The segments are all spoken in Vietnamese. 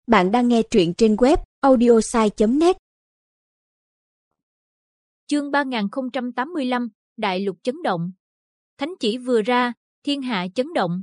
Bạn đang nghe truyện trên web audiosai.net. Chương 3085, Đại lục chấn động. Thánh chỉ vừa ra, thiên hạ chấn động.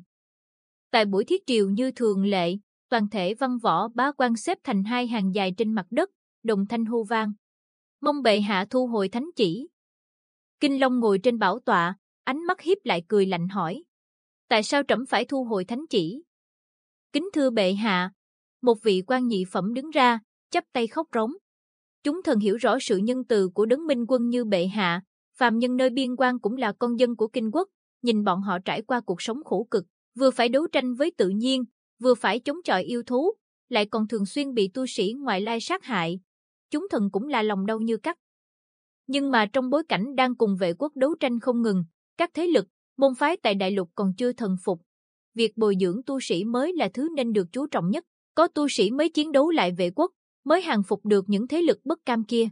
Tại buổi thiết triều như thường lệ, toàn thể văn võ bá quan xếp thành hai hàng dài trên mặt đất, đồng thanh hô vang. Mong bệ hạ thu hồi thánh chỉ. Kinh Long ngồi trên bảo tọa, ánh mắt híp lại cười lạnh hỏi. Tại sao trẫm phải thu hồi thánh chỉ? Kính thưa bệ hạ, một vị quan nhị phẩm đứng ra, chắp tay khóc rống. Chúng thần hiểu rõ sự nhân từ của đấng minh quân như bệ hạ, phàm nhân nơi biên quan cũng là con dân của kinh quốc, nhìn bọn họ trải qua cuộc sống khổ cực, vừa phải đấu tranh với tự nhiên, vừa phải chống chọi yêu thú, lại còn thường xuyên bị tu sĩ ngoại lai sát hại. Chúng thần cũng là lòng đau như cắt. Nhưng mà trong bối cảnh đang cùng vệ quốc đấu tranh không ngừng, các thế lực, môn phái tại đại lục còn chưa thần phục. Việc bồi dưỡng tu sĩ mới là thứ nên được chú trọng nhất, có tu sĩ mới chiến đấu lại vệ quốc, mới hàng phục được những thế lực bất cam kia.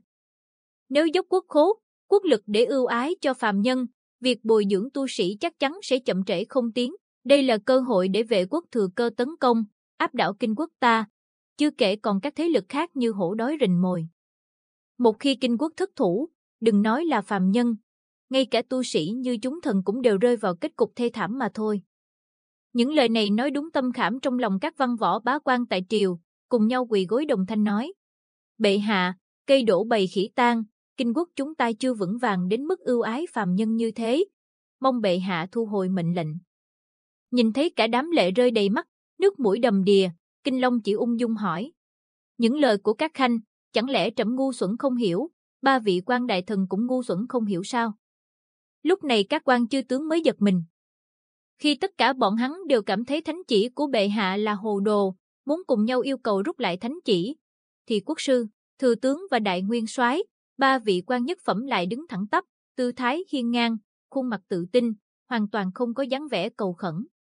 Nếu dốc quốc khố, quốc lực để ưu ái cho phàm nhân, việc bồi dưỡng tu sĩ chắc chắn sẽ chậm trễ không tiến. Đây là cơ hội để vệ quốc thừa cơ tấn công, áp đảo kinh quốc ta, chưa kể còn các thế lực khác như hổ đói rình mồi. Một khi kinh quốc thất thủ, đừng nói là phàm nhân, ngay cả tu sĩ như chúng thần cũng đều rơi vào kết cục thê thảm mà thôi. Những lời này nói đúng tâm khảm trong lòng các văn võ bá quan tại triều, cùng nhau quỳ gối đồng thanh nói. Bệ hạ, cây đổ bầy khỉ tang, kinh quốc chúng ta chưa vững vàng đến mức ưu ái phàm nhân như thế. Mong bệ hạ thu hồi mệnh lệnh. Nhìn thấy cả đám lệ rơi đầy mắt, nước mũi đầm đìa, Kinh Long chỉ ung dung hỏi. Những lời của các khanh, chẳng lẽ trẫm ngu xuẩn không hiểu, ba vị quan đại thần cũng ngu xuẩn không hiểu sao? Lúc này các quan chư tướng mới giật mình. Khi tất cả bọn hắn đều cảm thấy thánh chỉ của bệ hạ là hồ đồ, muốn cùng nhau yêu cầu rút lại thánh chỉ, thì quốc sư, thừa tướng và đại nguyên soái, ba vị quan nhất phẩm lại đứng thẳng tắp, tư thái hiên ngang, khuôn mặt tự tin, hoàn toàn không có dáng vẻ cầu khẩn.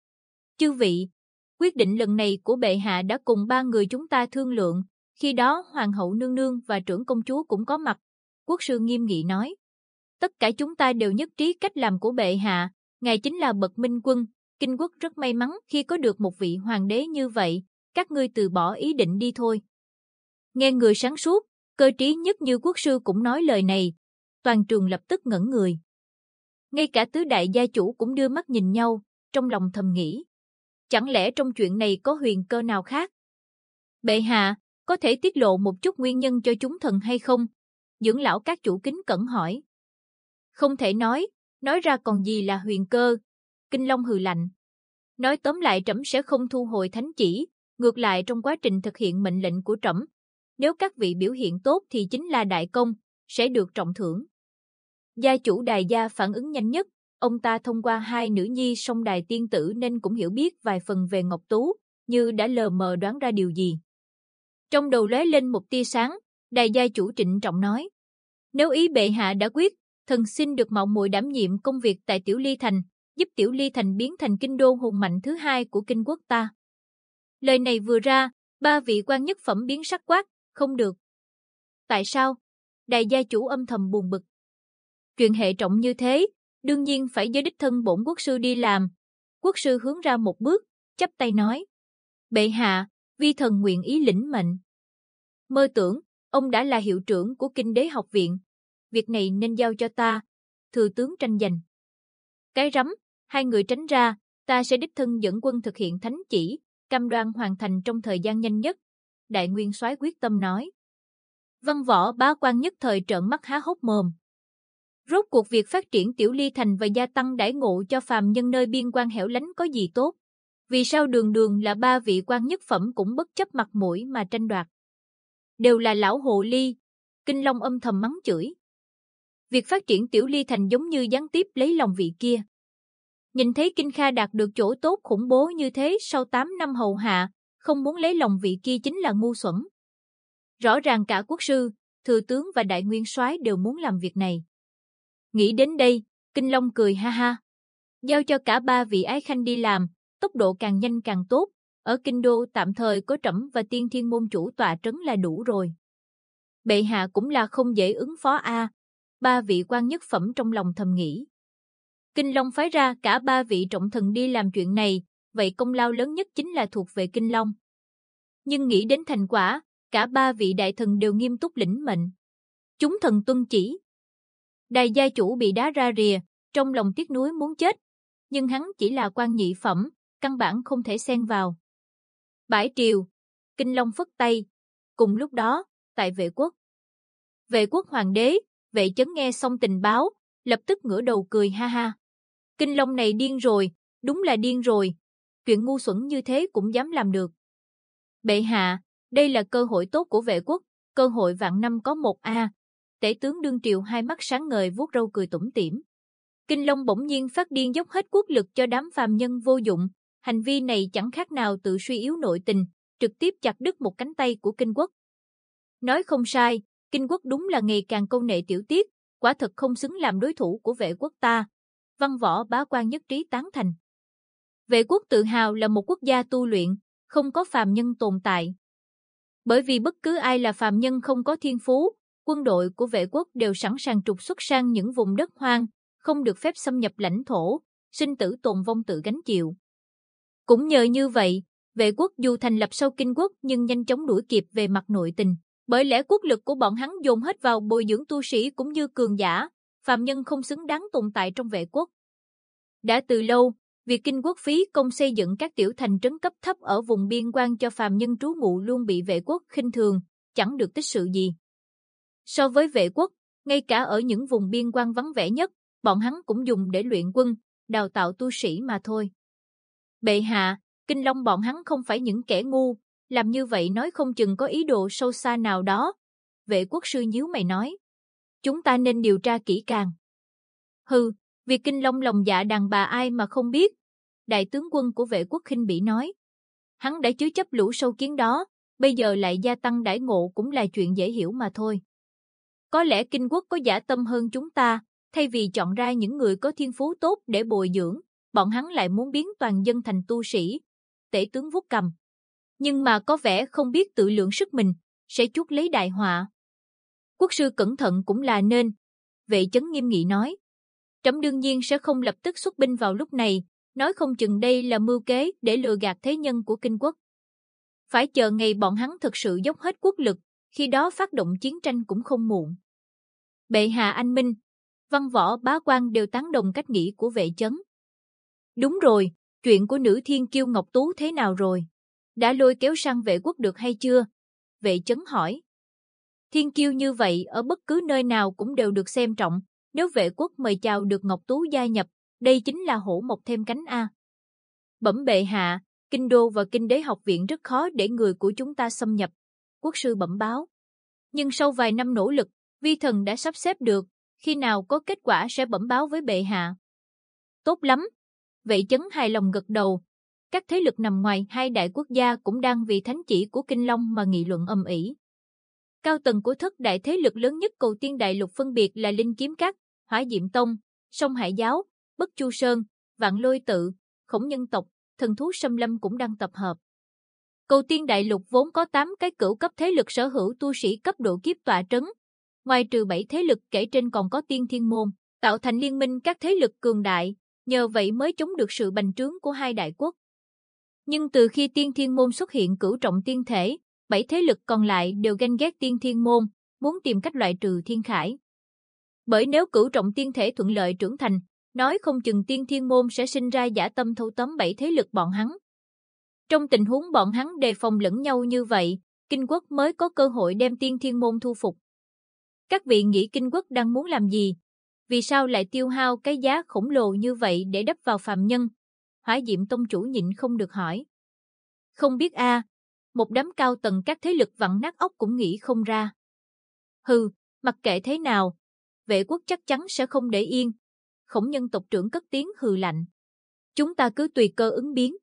Chư vị, quyết định lần này của bệ hạ đã cùng ba người chúng ta thương lượng, khi đó hoàng hậu nương nương và trưởng công chúa cũng có mặt. Quốc sư nghiêm nghị nói. Tất cả chúng ta đều nhất trí cách làm của bệ hạ, ngài chính là bậc minh quân, kinh quốc rất may mắn khi có được một vị hoàng đế như vậy, các ngươi từ bỏ ý định đi thôi. Nghe người sáng suốt, cơ trí nhất như quốc sư cũng nói lời này, toàn trường lập tức ngẩn người. Ngay cả tứ đại gia chủ cũng đưa mắt nhìn nhau, trong lòng thầm nghĩ. Chẳng lẽ trong chuyện này có huyền cơ nào khác? Bệ hạ, có thể tiết lộ một chút nguyên nhân cho chúng thần hay không? Dưỡng lão các chủ kính cẩn hỏi. Không thể nói ra còn gì là huyền cơ. Kinh Long hừ lạnh. Nói tóm lại trẫm sẽ không thu hồi thánh chỉ, ngược lại trong quá trình thực hiện mệnh lệnh của trẫm, nếu các vị biểu hiện tốt thì chính là đại công, sẽ được trọng thưởng. Gia chủ Đài gia phản ứng nhanh nhất, ông ta thông qua hai nữ nhi song Đài tiên tử nên cũng hiểu biết vài phần về Ngọc Tú, như đã lờ mờ đoán ra điều gì. Trong đầu lóe lên một tia sáng, Đài gia chủ trịnh trọng nói. Nếu ý bệ hạ đã quyết, thần xin được mạo muội đảm nhiệm công việc tại Tiểu Ly Thành, giúp Tiểu Ly Thành biến thành kinh đô hùng mạnh thứ hai của kinh quốc ta. Lời này vừa ra, ba vị quan nhất phẩm biến sắc quát, không được. Tại sao? Đài gia chủ âm thầm buồn bực. Chuyện hệ trọng như thế, đương nhiên phải do đích thân bổn quốc sư đi làm. Quốc sư hướng ra một bước, chắp tay nói. Bệ hạ, vi thần nguyện ý lĩnh mệnh. Mơ tưởng, ông đã là hiệu trưởng của Kinh Đế học viện. Việc này nên giao cho ta, thừa tướng tranh giành. Cái rắm, hai người tránh ra, ta sẽ đích thân dẫn quân thực hiện thánh chỉ, cam đoan hoàn thành trong thời gian nhanh nhất. Đại nguyên soái quyết tâm nói. Văn võ bá quan nhất thời trợn mắt há hốc mồm. Rốt cuộc việc phát triển Tiểu Ly Thành và gia tăng đãi ngộ cho phàm nhân nơi biên quan hẻo lánh có gì tốt? Vì sao đường đường là ba vị quan nhất phẩm cũng bất chấp mặt mũi mà tranh đoạt? Đều là lão hồ ly. Kinh Long âm thầm mắng chửi. Việc phát triển Tiểu Ly Thành giống như gián tiếp lấy lòng vị kia. Nhìn thấy Kinh Kha đạt được chỗ tốt khủng bố như thế sau 8 năm hầu hạ, không muốn lấy lòng vị kia chính là ngu xuẩn. Rõ ràng cả quốc sư, thừa tướng và đại nguyên soái đều muốn làm việc này. Nghĩ đến đây, Kinh Long cười ha ha. Giao cho cả ba vị ái khanh đi làm, tốc độ càng nhanh càng tốt. Ở kinh đô tạm thời có trẫm và Tiên Thiên môn chủ tọa trấn là đủ rồi. Bệ hạ cũng là không dễ ứng phó a. Ba vị quan nhất phẩm trong lòng thầm nghĩ. Kinh Long phái ra cả ba vị trọng thần đi làm chuyện này, vậy công lao lớn nhất chính là thuộc về Kinh Long. Nhưng nghĩ đến thành quả, cả ba vị đại thần đều nghiêm túc lĩnh mệnh. Chúng thần tuân chỉ. Đại gia chủ bị đá ra rìa, trong lòng tiếc nuối muốn chết, nhưng hắn chỉ là quan nhị phẩm, căn bản không thể xen vào. Bãi triều, Kinh Long phất tay. Cùng lúc đó, tại Vệ quốc hoàng đế, Vệ Chấn nghe xong tình báo, lập tức ngửa đầu cười ha ha. Kinh Long này điên rồi, đúng là điên rồi. Chuyện ngu xuẩn như thế cũng dám làm được. Bệ hạ, đây là cơ hội tốt của Vệ quốc, cơ hội vạn năm có một a. Tể tướng đương triều hai mắt sáng ngời vuốt râu cười tủm tỉm. Kinh Long bỗng nhiên phát điên dốc hết quốc lực cho đám phàm nhân vô dụng, hành vi này chẳng khác nào tự suy yếu nội tình, trực tiếp chặt đứt một cánh tay của Kinh quốc. Nói không sai, Kinh quốc đúng là ngày càng câu nệ tiểu tiết, quả thật không xứng làm đối thủ của Vệ quốc ta. Văn võ bá quan nhất trí tán thành. Vệ quốc tự hào là một quốc gia tu luyện, không có phàm nhân tồn tại. Bởi vì bất cứ ai là phàm nhân không có thiên phú, quân đội của Vệ quốc đều sẵn sàng trục xuất sang những vùng đất hoang, không được phép xâm nhập lãnh thổ, sinh tử tồn vong tự gánh chịu. Cũng nhờ như vậy, Vệ quốc dù thành lập sau Kinh quốc nhưng nhanh chóng đuổi kịp về mặt nội tình, bởi lẽ quốc lực của bọn hắn dồn hết vào bồi dưỡng tu sĩ cũng như cường giả, phàm nhân không xứng đáng tồn tại trong Vệ quốc. Đã từ lâu, việc Kinh quốc phí công xây dựng các tiểu thành trấn cấp thấp ở vùng biên quan cho phàm nhân trú ngụ luôn bị Vệ quốc khinh thường, chẳng được tích sự gì. So với Vệ quốc, ngay cả ở những vùng biên quan vắng vẻ nhất, bọn hắn cũng dùng để luyện quân, đào tạo tu sĩ mà thôi. Bệ hạ, Kinh Long bọn hắn không phải những kẻ ngu, làm như vậy nói không chừng có ý đồ sâu xa nào đó. Vệ quốc sư nhíu mày nói. Chúng ta nên điều tra kỹ càng. Hừ, việc Kinh Long lòng dạ đàn bà ai mà không biết. Đại tướng quân của Vệ quốc khinh bỉ nói. Hắn đã chứa chấp lũ sâu kiến đó, bây giờ lại gia tăng đãi ngộ cũng là chuyện dễ hiểu mà thôi. Có lẽ Kinh quốc có dã tâm hơn chúng ta, thay vì chọn ra những người có thiên phú tốt để bồi dưỡng, bọn hắn lại muốn biến toàn dân thành tu sĩ. Tể tướng vuốt cằm. Nhưng mà có vẻ không biết tự lượng sức mình, sẽ chuốc lấy đại họa. Quốc sư cẩn thận cũng là nên. Vệ Chấn nghiêm nghị nói. Trẫm đương nhiên sẽ không lập tức xuất binh vào lúc này, nói không chừng đây là mưu kế để lừa gạt thế nhân của Kinh quốc. Phải chờ ngày bọn hắn thực sự dốc hết quốc lực, khi đó phát động chiến tranh cũng không muộn. Bệ hạ anh minh, văn võ bá quan đều tán đồng cách nghĩ của Vệ Chấn. Đúng rồi, chuyện của nữ thiên kiêu Ngọc Tú thế nào rồi? Đã lôi kéo sang Vệ quốc được hay chưa? Vệ Chấn hỏi. Thiên kiêu như vậy ở bất cứ nơi nào cũng đều được xem trọng, nếu Vệ quốc mời chào được Ngọc Tú gia nhập, đây chính là hổ mọc thêm cánh a. Bẩm bệ hạ, Kinh đô và Kinh đế học viện rất khó để người của chúng ta xâm nhập. Quốc sư bẩm báo. Nhưng sau vài năm nỗ lực, vi thần đã sắp xếp được, khi nào có kết quả sẽ bẩm báo với bệ hạ. Tốt lắm. Vệ Chấn hài lòng gật đầu. Các thế lực nằm ngoài hai đại quốc gia cũng đang vì thánh chỉ của Kinh Long mà nghị luận ầm ĩ. Cao tầng của thất đại thế lực lớn nhất Cầu Tiên Đại Lục phân biệt là Linh Kiếm Các, Hỏa Diệm Tông, Sông Hải Giáo, Bất Chu Sơn, Vạn Lôi Tự, Khổng Nhân tộc, Thần Thú Xâm Lâm cũng đang tập hợp. Cầu Tiên Đại Lục vốn có 8 cái cửu cấp thế lực sở hữu tu sĩ cấp độ kiếp tọa trấn. Ngoài trừ 7 thế lực kể trên còn có Tiên Thiên Môn, tạo thành liên minh các thế lực cường đại, nhờ vậy mới chống được sự bành trướng của hai đại quốc. Nhưng từ khi Tiên Thiên Môn xuất hiện cửu trọng tiên thể, 7 thế lực còn lại đều ganh ghét Tiên Thiên Môn, muốn tìm cách loại trừ Thiên Khải. Bởi nếu cửu trọng tiên thể thuận lợi trưởng thành, nói không chừng Tiên Thiên Môn sẽ sinh ra dã tâm thâu tóm 7 thế lực bọn hắn. Trong tình huống bọn hắn đề phòng lẫn nhau như vậy, Kinh quốc mới có cơ hội đem Tiên Thiên Môn thu phục. Các vị nghĩ Kinh quốc đang muốn làm gì? Vì sao lại tiêu hao cái giá khổng lồ như vậy để đắp vào phàm nhân? Hỏa Diệm Tông chủ nhịn không được hỏi. Không biết a, một đám cao tầng các thế lực vặn nát óc cũng nghĩ không ra. Hừ, mặc kệ thế nào, Vệ quốc chắc chắn sẽ không để yên. Khổng Nhân tộc trưởng cất tiếng hừ lạnh. Chúng ta cứ tùy cơ ứng biến.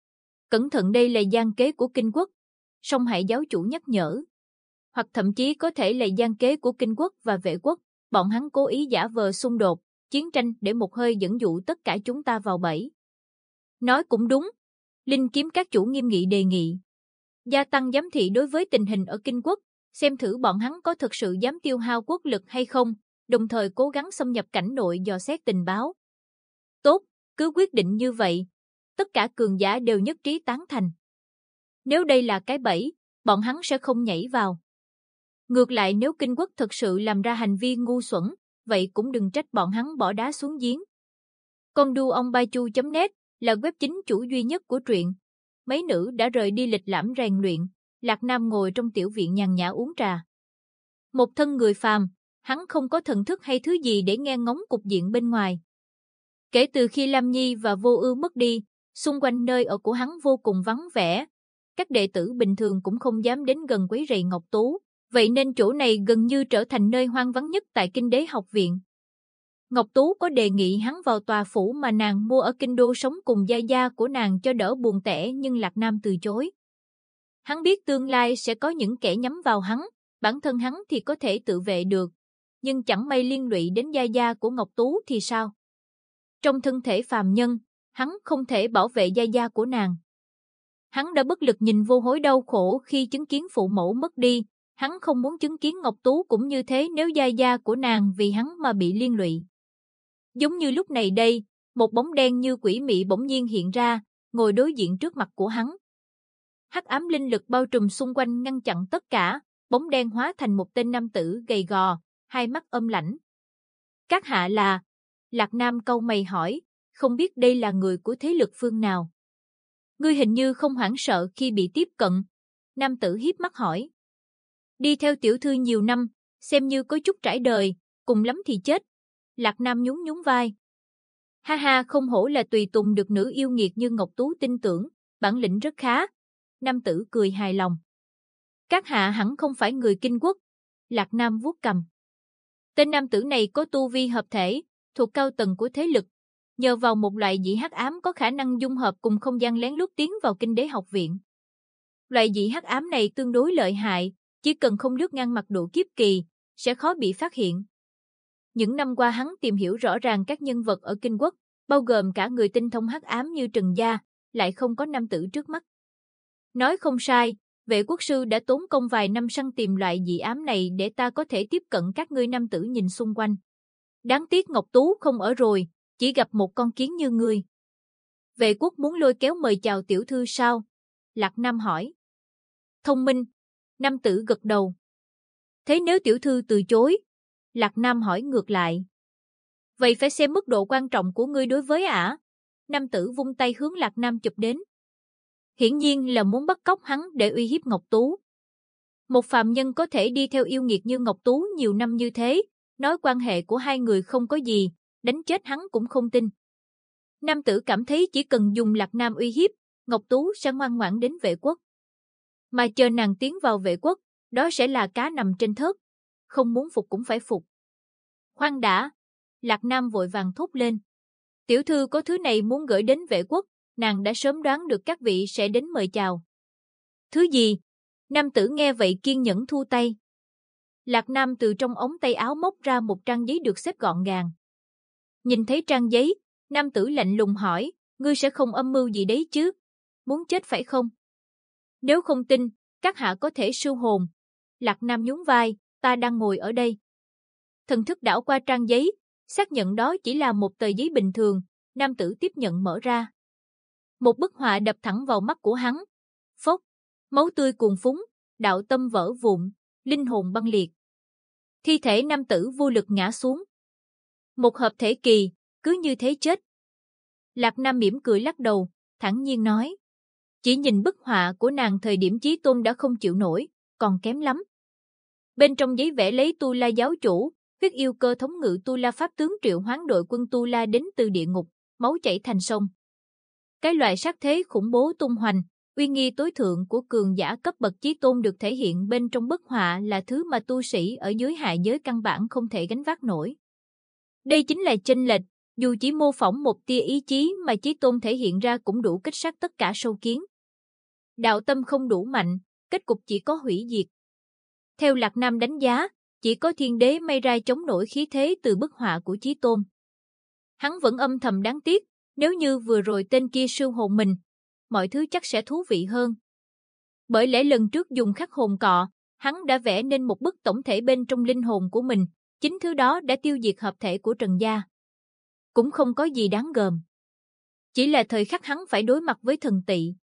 Cẩn thận đây là gian kế của Kinh quốc. Song Hải giáo chủ nhắc nhở. Hoặc thậm chí có thể là gian kế của Kinh quốc và Vệ quốc. Bọn hắn cố ý giả vờ xung đột, chiến tranh để một hơi dẫn dụ tất cả chúng ta vào bẫy. Nói cũng đúng. Linh Kiếm các chủ nghiêm nghị đề nghị. Gia tăng giám thị đối với tình hình ở Kinh quốc, xem thử bọn hắn có thực sự dám tiêu hao quốc lực hay không, đồng thời cố gắng xâm nhập cảnh nội dò xét tình báo. Tốt, cứ quyết định như vậy. Tất cả cường giả đều nhất trí tán thành. Nếu đây là cái bẫy, bọn hắn sẽ không nhảy vào. Ngược lại nếu Kinh Quốc thực sự làm ra hành vi ngu xuẩn, vậy cũng đừng trách bọn hắn bỏ đá xuống giếng. Conduongbaichu.net là web chính chủ duy nhất của truyện. Mấy nữ đã rời đi lịch lãm rèn luyện, Lạc Nam ngồi trong tiểu viện nhàn nhã uống trà. Một thân người phàm, hắn không có thần thức hay thứ gì để nghe ngóng cục diện bên ngoài. Kể từ khi Lam Nhi và Vô Ưu mất đi, xung quanh nơi ở của hắn vô cùng vắng vẻ. Các đệ tử bình thường cũng không dám đến gần quấy rầy Ngọc Tú, vậy nên chỗ này gần như trở thành nơi hoang vắng nhất tại Kinh Đế học viện. Ngọc Tú có đề nghị hắn vào tòa phủ mà nàng mua ở Kinh Đô sống cùng gia gia của nàng cho đỡ buồn tẻ, nhưng Lạc Nam từ chối. Hắn biết tương lai sẽ có những kẻ nhắm vào hắn, bản thân hắn thì có thể tự vệ được, nhưng chẳng may liên lụy đến gia gia của Ngọc Tú thì sao? Trong thân thể phàm nhân, hắn không thể bảo vệ gia gia của nàng. Hắn đã bất lực nhìn Vô Hối đau khổ khi chứng kiến phụ mẫu mất đi, hắn không muốn chứng kiến Ngọc Tú cũng như thế nếu gia gia của nàng vì hắn mà bị liên lụy. Giống như lúc này đây, một bóng đen như quỷ mị bỗng nhiên hiện ra, ngồi đối diện trước mặt của hắn. Hắc ám linh lực bao trùm xung quanh ngăn chặn tất cả, bóng đen hóa thành một tên nam tử gầy gò, hai mắt âm lãnh. Các hạ là? Lạc Nam cau mày hỏi, không biết đây là người của thế lực phương nào. Ngươi hình như không hoảng sợ khi bị tiếp cận. Nam tử híp mắt hỏi. Đi theo tiểu thư nhiều năm, xem như có chút trải đời, cùng lắm thì chết. Lạc Nam nhún nhún vai. Ha ha, không hổ là tùy tùng được nữ yêu nghiệt như Ngọc Tú tin tưởng, bản lĩnh rất khá. Nam tử cười hài lòng. Các hạ hẳn không phải người Kinh Quốc. Lạc Nam vuốt cằm. Tên nam tử này có tu vi hợp thể, thuộc cao tầng của thế lực, nhờ vào một loại dị hắc ám có khả năng dung hợp cùng không gian lén lút tiến vào Kinh Đế học viện. Loại dị hắc ám này tương đối lợi hại, chỉ cần không lướt ngang mặt độ kiếp kỳ, sẽ khó bị phát hiện. Những năm qua hắn tìm hiểu rõ ràng các nhân vật ở Kinh Quốc, bao gồm cả người tinh thông hắc ám như Trần Gia, lại không có nam tử trước mắt. Nói không sai, Vệ quốc sư đã tốn công vài năm săn tìm loại dị ám này để ta có thể tiếp cận các ngươi nam tử nhìn xung quanh. Đáng tiếc Ngọc Tú không ở rồi, chỉ gặp một con kiến như ngươi. Vệ quốc muốn lôi kéo mời chào tiểu thư sao? Lạc Nam hỏi. Thông minh. Nam tử gật đầu. Thế nếu tiểu thư từ chối? Lạc Nam hỏi ngược lại. Vậy phải xem mức độ quan trọng của ngươi đối với ả. Nam tử vung tay hướng Lạc Nam chụp đến. Hiển nhiên là muốn bắt cóc hắn để uy hiếp Ngọc Tú. Một phàm nhân có thể đi theo yêu nghiệt như Ngọc Tú nhiều năm như thế, nói quan hệ của hai người không có gì, đánh chết hắn cũng không tin. Nam tử cảm thấy chỉ cần dùng Lạc Nam uy hiếp, Ngọc Tú sẽ ngoan ngoãn đến Vệ quốc. Mà chờ nàng tiến vào Vệ quốc, đó sẽ là cá nằm trên thớt. Không muốn phục cũng phải phục. Khoan đã, Lạc Nam vội vàng thốt lên. Tiểu thư có thứ này muốn gửi đến Vệ quốc, nàng đã sớm đoán được các vị sẽ đến mời chào. Thứ gì? Nam tử nghe vậy kiên nhẫn thu tay. Lạc Nam từ trong ống tay áo móc ra một trang giấy được xếp gọn gàng. Nhìn thấy trang giấy, nam tử lạnh lùng hỏi, ngươi sẽ không âm mưu gì đấy chứ? Muốn chết phải không? Nếu không tin, các hạ có thể siêu hồn. Lạc Nam nhún vai, ta đang ngồi ở đây. Thần thức đảo qua trang giấy, xác nhận đó chỉ là một tờ giấy bình thường, nam tử tiếp nhận mở ra. Một bức họa đập thẳng vào mắt của hắn. Phốc, máu tươi cuồn phúng, đạo tâm vỡ vụn, linh hồn băng liệt. Thi thể nam tử vô lực ngã xuống. Một hợp thể kỳ, cứ như thế chết. Lạc Nam mỉm cười lắc đầu, thản nhiên nói. Chỉ nhìn bức họa của nàng thời điểm Chí Tôn đã không chịu nổi, còn kém lắm. Bên trong giấy vẽ lấy Tu La giáo chủ, huyết yêu cơ thống ngự Tu La pháp tướng triệu hoán đội quân Tu La đến từ địa ngục, máu chảy thành sông. Cái loại sát thế khủng bố tung hoành, uy nghi tối thượng của cường giả cấp bậc Chí Tôn được thể hiện bên trong bức họa là thứ mà tu sĩ ở dưới hạ giới căn bản không thể gánh vác nổi. Đây chính là chênh lệch, dù chỉ mô phỏng một tia ý chí mà Chí Tôn thể hiện ra cũng đủ kích sát tất cả sâu kiến. Đạo tâm không đủ mạnh, kết cục chỉ có hủy diệt. Theo Lạc Nam đánh giá, chỉ có thiên đế may ra chống nổi khí thế từ bức họa của Chí Tôn. Hắn vẫn âm thầm đáng tiếc, nếu như vừa rồi tên kia siêu hồn mình, mọi thứ chắc sẽ thú vị hơn. Bởi lẽ lần trước dùng khắc hồn cọ, hắn đã vẽ nên một bức tổng thể bên trong linh hồn của mình, chính thứ đó đã tiêu diệt hợp thể của Trần Gia. Cũng không có gì đáng gờm. Chỉ là thời khắc hắn phải đối mặt với thần tị.